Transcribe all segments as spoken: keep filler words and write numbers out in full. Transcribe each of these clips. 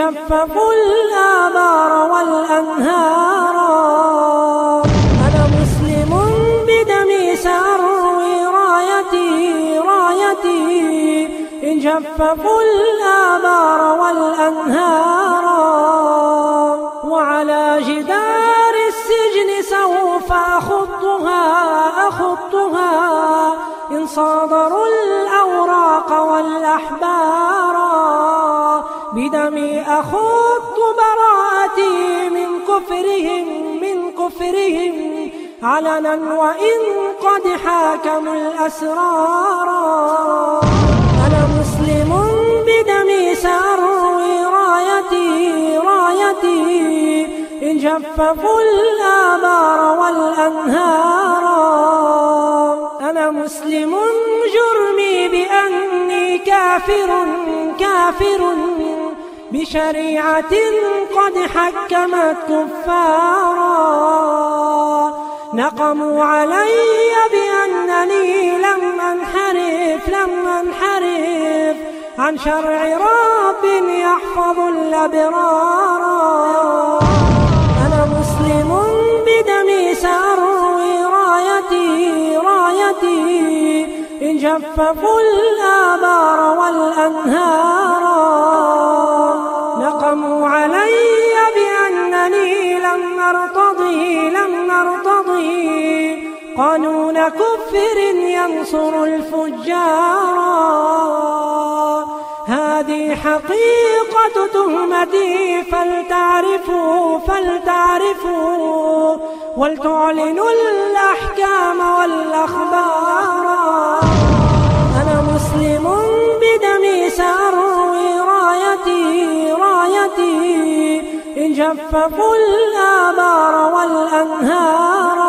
جففوا الآبار والأنهار. أنا مسلم بدمي سأروي رايتي رايتي إن جففوا الآبار والأنهار. وعلى جدار السجن سوف أخطها أخطها إن صادروا الأوراق والأحبار. بدمي أخط براءتي من كفرهم من كفرهم علنا وإن قد حاكموا الأسرار. أنا مسلم بدمي سأروي رايتي رايتي إن جففوا الآبار والأنهار. أنا مسلم جرمي بأني كافر كافر بشريعة قد حكمت كفارا. نقموا علي بأنني لم أنحرف لم أنحرف عن شرع رب يحفظ الأبرار. أنا مسلم بدمي سأروي رايتي رايتي إن جففوا الآبار والأنهار. نقموا علي بأنني لم أرتضي لم أرتضي قانون كفر ينصر الفجار. هذه حقيقة تهمتي فلتعرفوا فلتعرفوا ولتعلنوا الأحكام والأخبار. أنا مسلم بدمي سأروي رايتي رايتي إن جففوا الآبار والأنهار.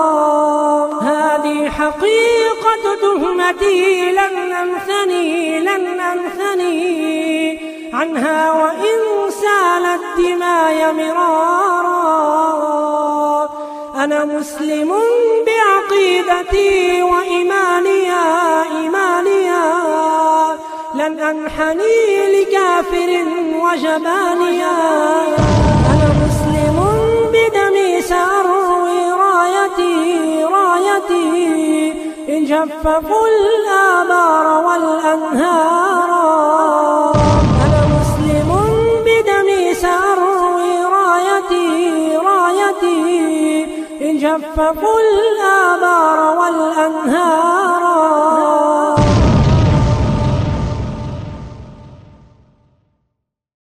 هذه حقيقة تهمتي لن أنثني لن أنثني عنها وإن سالت دماي مرارا. أنا مسلم بعقيدتي وإيمانيا إيمانيا لن أنحني لكافر وجبانيا. أنا مسلم بدمي سأروي رايتي رايتي إن جففوا الآبار والأنهار. أنا مسلم بدمي سأروي رايتي رايتي إن جففوا الآبار والأنهار.